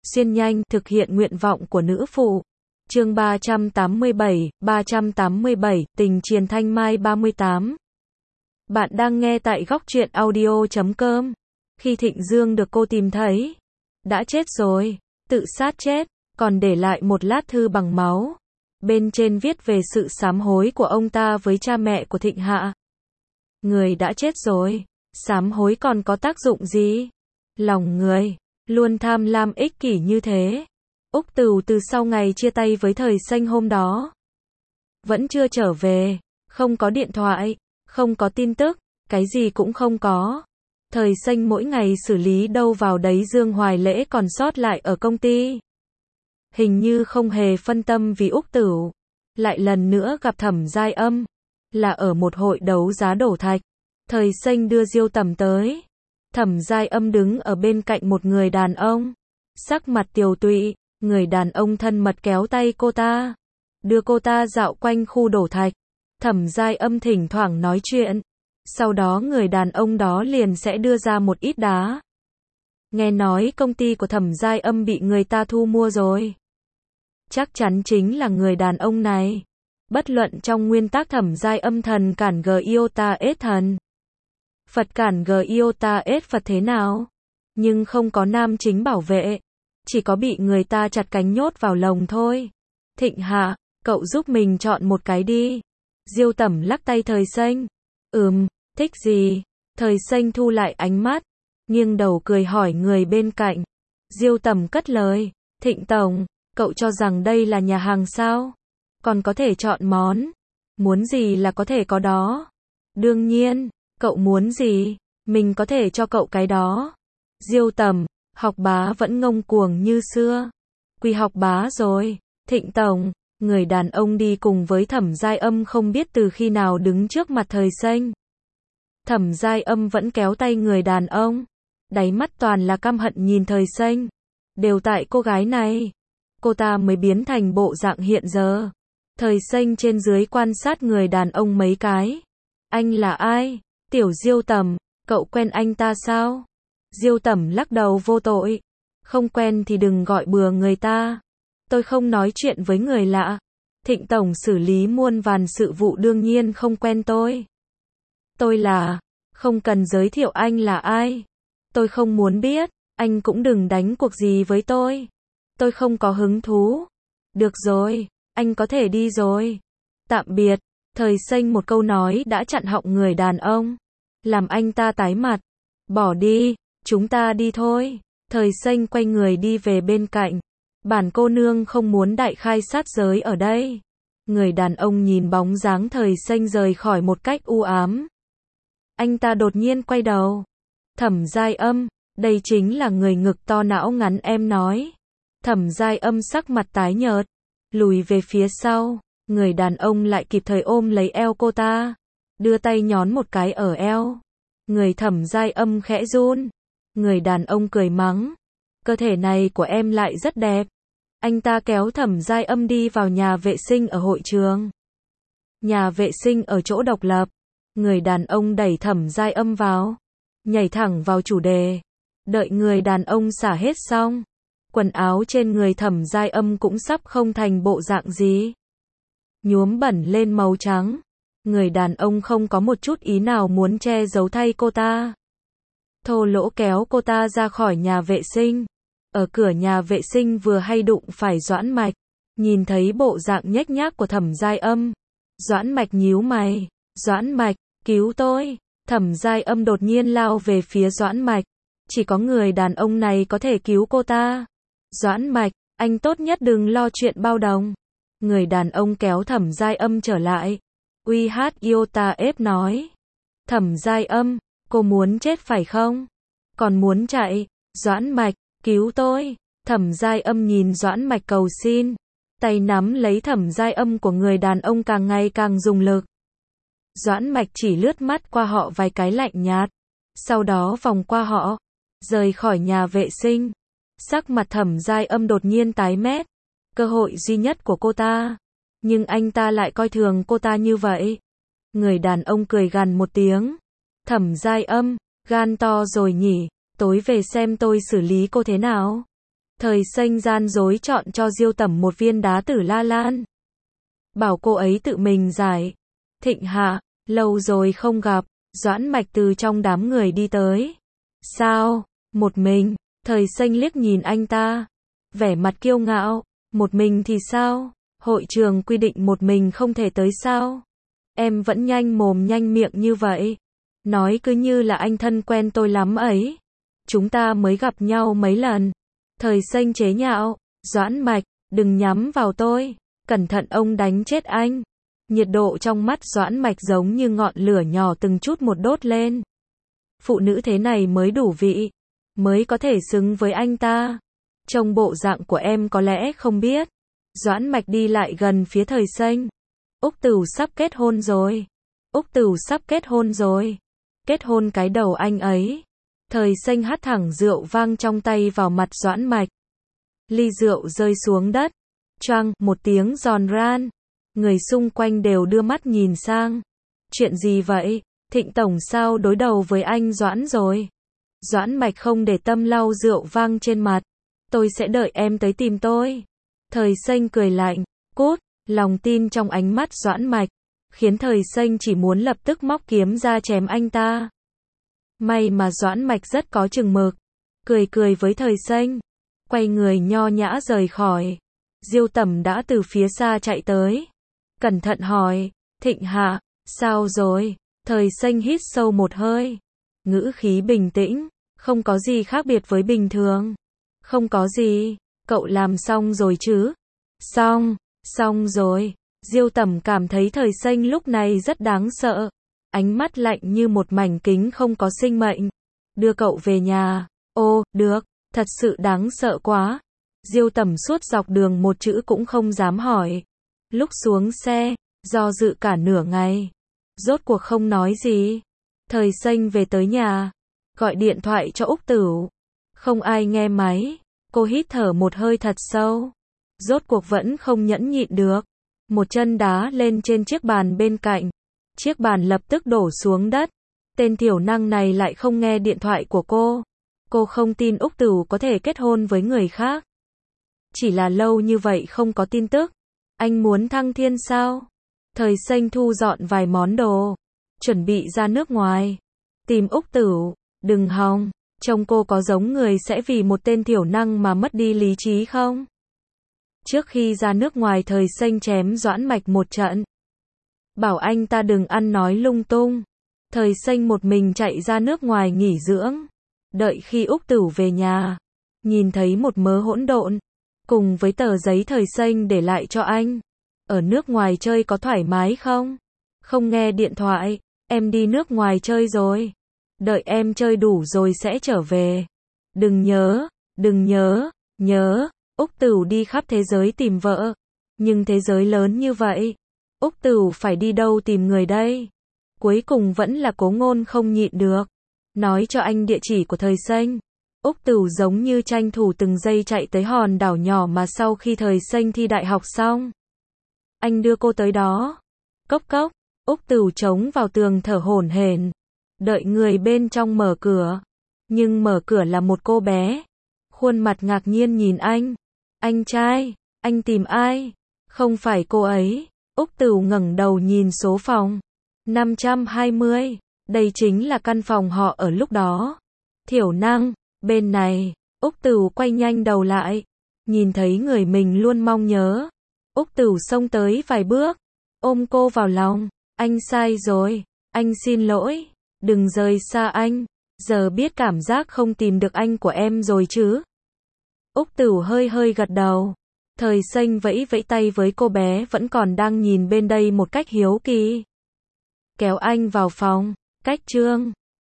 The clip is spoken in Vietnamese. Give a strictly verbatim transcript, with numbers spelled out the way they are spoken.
xuyên nhanh, thực hiện nguyện vọng của nữ phụ. Chương ba trăm tám mươi bảy, ba trăm tám mươi bảy, tình Triền Thanh Mai ba mươi tám. Bạn đang nghe tại góc truyện audio chấm com. Khi Thịnh Dương được cô tìm thấy, đã chết rồi, tự sát chết, còn để lại một lát thư bằng máu. Bên trên viết về sự sám hối của ông ta với cha mẹ của Thịnh Hạ. Người đã chết rồi, sám hối còn có tác dụng gì? Lòng người luôn tham lam ích kỷ như thế. Úc Tửu từ sau ngày chia tay với Thời Xanh hôm đó vẫn chưa trở về, không có điện thoại, không có tin tức, cái gì cũng không có. Thời Xanh mỗi ngày xử lý đâu vào đấy Dương Hoài Lễ còn sót lại ở công ty. Hình như không hề phân tâm vì Úc Tửu. Lại lần nữa gặp Thẩm Giai Âm, là ở một hội đấu giá đổ thạch. Thời Xanh đưa Diêu Tầm tới. Thẩm Giai Âm đứng ở bên cạnh một người đàn ông, sắc mặt tiều tụy. Người đàn ông thân mật kéo tay cô ta, đưa cô ta dạo quanh khu đổ thạch. Thẩm Giai Âm thỉnh thoảng nói chuyện, sau đó người đàn ông đó liền sẽ đưa ra một ít đá. Nghe nói công ty của Thẩm Giai Âm bị người ta thu mua rồi. Chắc chắn chính là người đàn ông này. Bất luận trong nguyên tắc Thẩm Giai Âm thần cản G iota S thần, Phật cản G iota S Phật thế nào, nhưng không có nam chính bảo vệ, chỉ có bị người ta chặt cánh nhốt vào lồng thôi. Thịnh Hạ, cậu giúp mình chọn một cái đi. Diêu Tầm lắc tay Thời Xanh. Ừm, thích gì? Thời Xanh thu lại ánh mắt, nghiêng đầu cười hỏi người bên cạnh. Diêu Tầm cất lời. Thịnh Tổng, cậu cho rằng đây là nhà hàng sao? Còn có thể chọn món. Muốn gì là có thể có đó. Đương nhiên, cậu muốn gì, mình có thể cho cậu cái đó. Diêu Tầm, Học Bá vẫn ngông cuồng như xưa. Quy Học Bá rồi. Thịnh Tổng, người đàn ông đi cùng với Thẩm Giai Âm không biết từ khi nào đứng trước mặt Thời Xanh. Thẩm Giai Âm vẫn kéo tay người đàn ông, đáy mắt toàn là căm hận nhìn Thời Xanh. Đều tại cô gái này, cô ta mới biến thành bộ dạng hiện giờ. Thời Xanh trên dưới quan sát người đàn ông mấy cái. Anh là ai? Tiểu Diêu Tầm, cậu quen anh ta sao? Diêu Tầm lắc đầu vô tội. Không quen thì đừng gọi bừa người ta. Tôi không nói chuyện với người lạ. Thịnh Tổng xử lý muôn vàn sự vụ đương nhiên không quen tôi. Tôi là... Không cần giới thiệu anh là ai. Tôi không muốn biết. Anh cũng đừng đánh cuộc gì với tôi. Tôi không có hứng thú. Được rồi, anh có thể đi rồi. Tạm biệt. Thời Xanh một câu nói đã chặn họng người đàn ông, làm anh ta tái mặt. Bỏ đi. Chúng ta đi thôi. Thời Xanh quay người đi về bên cạnh. Bản cô nương không muốn đại khai sát giới ở đây. Người đàn ông nhìn bóng dáng Thời Xanh rời khỏi một cách u ám. Anh ta đột nhiên quay đầu. Thẩm Giai Âm, đây chính là người ngực to não ngắn em nói. Thẩm Giai Âm sắc mặt tái nhợt, lùi về phía sau. Người đàn ông lại kịp thời ôm lấy eo cô ta, đưa tay nhón một cái ở eo. Người Thẩm Giai Âm khẽ run. Người đàn ông cười mắng. Cơ thể này của em lại rất đẹp. Anh ta kéo Thẩm Giai Âm đi vào nhà vệ sinh ở hội trường. Nhà vệ sinh ở chỗ độc lập. Người đàn ông đẩy Thẩm Giai Âm vào, nhảy thẳng vào chủ đề. Đợi người đàn ông xả hết xong, quần áo trên người Thẩm Giai Âm cũng sắp không thành bộ dạng gì, nhuốm bẩn lên màu trắng. Người đàn ông không có một chút ý nào muốn che giấu thay cô ta. Thô lỗ kéo cô ta ra khỏi nhà vệ sinh. Ở cửa nhà vệ sinh vừa hay đụng phải Doãn Mạch. Nhìn thấy bộ dạng nhếch nhác của Thẩm Giai Âm, Doãn Mạch nhíu mày. Doãn Mạch, cứu tôi. Thẩm Giai Âm đột nhiên lao về phía Doãn Mạch. Chỉ có người đàn ông này có thể cứu cô ta. Doãn Mạch, anh tốt nhất đừng lo chuyện bao đồng. Người đàn ông kéo Thẩm Giai Âm trở lại. u hát iota F nói. Thẩm Giai Âm, cô muốn chết phải không? Còn muốn chạy? Doãn Mạch, cứu tôi. Thẩm Giai Âm nhìn Doãn Mạch cầu xin. Tay nắm lấy Thẩm Giai Âm của người đàn ông càng ngày càng dùng lực. Doãn Mạch chỉ lướt mắt qua họ vài cái lạnh nhạt, sau đó vòng qua họ, rời khỏi nhà vệ sinh. Sắc mặt Thẩm Giai Âm đột nhiên tái mét. Cơ hội duy nhất của cô ta. Nhưng anh ta lại coi thường cô ta như vậy. Người đàn ông cười gằn một tiếng. Thẩm Giai Âm, gan to rồi nhỉ, tối về xem tôi xử lý cô thế nào. Thời xanh gian dối chọn cho Diêu Tẩm một viên đá tử la lan. Bảo cô ấy tự mình giải. Thịnh Hạ, lâu rồi không gặp, Doãn Mạch từ trong đám người đi tới. Sao, một mình, thời xanh liếc nhìn anh ta. Vẻ mặt kiêu ngạo, một mình thì sao, hội trường quy định một mình không thể tới sao. Em vẫn nhanh mồm nhanh miệng như vậy. Nói cứ như là anh thân quen tôi lắm ấy. Chúng ta mới gặp nhau mấy lần. Thời xanh chế nhạo, Doãn Mạch, đừng nhắm vào tôi, cẩn thận ông đánh chết anh. Nhiệt độ trong mắt Doãn Mạch giống như ngọn lửa nhỏ từng chút một đốt lên. Phụ nữ thế này mới đủ vị, mới có thể xứng với anh ta. Trông bộ dạng của em có lẽ không biết. Doãn Mạch đi lại gần phía thời xanh. Úc Tửu sắp kết hôn rồi. Úc Tửu sắp kết hôn rồi. Kết hôn cái đầu anh ấy. Thời xanh hắt thẳng rượu vang trong tay vào mặt Doãn Mạch. Ly rượu rơi xuống đất. Choang, một tiếng giòn ran. Người xung quanh đều đưa mắt nhìn sang. Chuyện gì vậy? Thịnh Tổng sao đối đầu với anh Doãn rồi? Doãn Mạch không để tâm lau rượu vang trên mặt. Tôi sẽ đợi em tới tìm tôi. Thời xanh cười lạnh. Cút, lòng tin trong ánh mắt Doãn Mạch khiến thời xanh chỉ muốn lập tức móc kiếm ra chém anh ta. May mà Doãn Mạch rất có chừng mực. Cười cười với thời xanh. Quay người nho nhã rời khỏi. Diêu Tẩm đã từ phía xa chạy tới. Cẩn thận hỏi. Thịnh Hạ, sao rồi? Thời xanh hít sâu một hơi. Ngữ khí bình tĩnh. Không có gì khác biệt với bình thường. Không có gì. Cậu làm xong rồi chứ? Xong, xong rồi. Diêu Tẩm cảm thấy thời xanh lúc này rất đáng sợ. Ánh mắt lạnh như một mảnh kính không có sinh mệnh. Đưa cậu về nhà. Ô, được, thật sự đáng sợ quá. Diêu Tẩm suốt dọc đường một chữ cũng không dám hỏi. Lúc xuống xe, do dự cả nửa ngày. Rốt cuộc không nói gì. Thời xanh về tới nhà. Gọi điện thoại cho Úc Tửu. Không ai nghe máy. Cô hít thở một hơi thật sâu. Rốt cuộc vẫn không nhẫn nhịn được. Một chân đá lên trên chiếc bàn bên cạnh. Chiếc bàn lập tức đổ xuống đất. Tên thiểu năng này lại không nghe điện thoại của cô. Cô không tin Úc Tửu có thể kết hôn với người khác. Chỉ là lâu như vậy không có tin tức. Anh muốn thăng thiên sao? Thời xanh thu dọn vài món đồ. Chuẩn bị ra nước ngoài. Tìm Úc Tửu. Đừng hòng. Trông cô có giống người sẽ vì một tên thiểu năng mà mất đi lý trí không? Trước khi ra nước ngoài thời xanh chém Doãn Mạch một trận. Bảo anh ta đừng ăn nói lung tung. Thời xanh một mình chạy ra nước ngoài nghỉ dưỡng. Đợi khi Úc Tửu về nhà. Nhìn thấy một mớ hỗn độn. Cùng với tờ giấy thời xanh để lại cho anh. Ở nước ngoài chơi có thoải mái không? Không nghe điện thoại. Em đi nước ngoài chơi rồi. Đợi em chơi đủ rồi sẽ trở về. Đừng nhớ, đừng nhớ, nhớ. Úc Tửu đi khắp thế giới tìm vợ. Nhưng thế giới lớn như vậy. Úc Tửu phải đi đâu tìm người đây? Cuối cùng vẫn là Cố Ngôn không nhịn được. Nói cho anh địa chỉ của thời xanh. Úc Tửu giống như tranh thủ từng giây chạy tới hòn đảo nhỏ mà sau khi thời xanh thi đại học xong. Anh đưa cô tới đó. Cốc cốc. Úc Tửu chống vào tường thở hổn hển. Đợi người bên trong mở cửa. Nhưng mở cửa là một cô bé. Khuôn mặt ngạc nhiên nhìn anh. Anh trai, anh tìm ai? Không phải cô ấy. Úc Tửu ngẩng đầu nhìn số phòng. năm trăm hai mươi. Đây chính là căn phòng họ ở lúc đó. Thiểu năng, bên này. Úc Tửu quay nhanh đầu lại. Nhìn thấy người mình luôn mong nhớ. Úc Tửu xông tới vài bước. Ôm cô vào lòng. Anh sai rồi. Anh xin lỗi. Đừng rời xa anh. Giờ biết cảm giác không tìm được anh của em rồi chứ? Úc Tửu hơi hơi gật đầu. Thời xanh vẫy vẫy tay với cô bé vẫn còn đang nhìn bên đây một cách hiếu kỳ. Kéo anh vào phòng. Cách trương.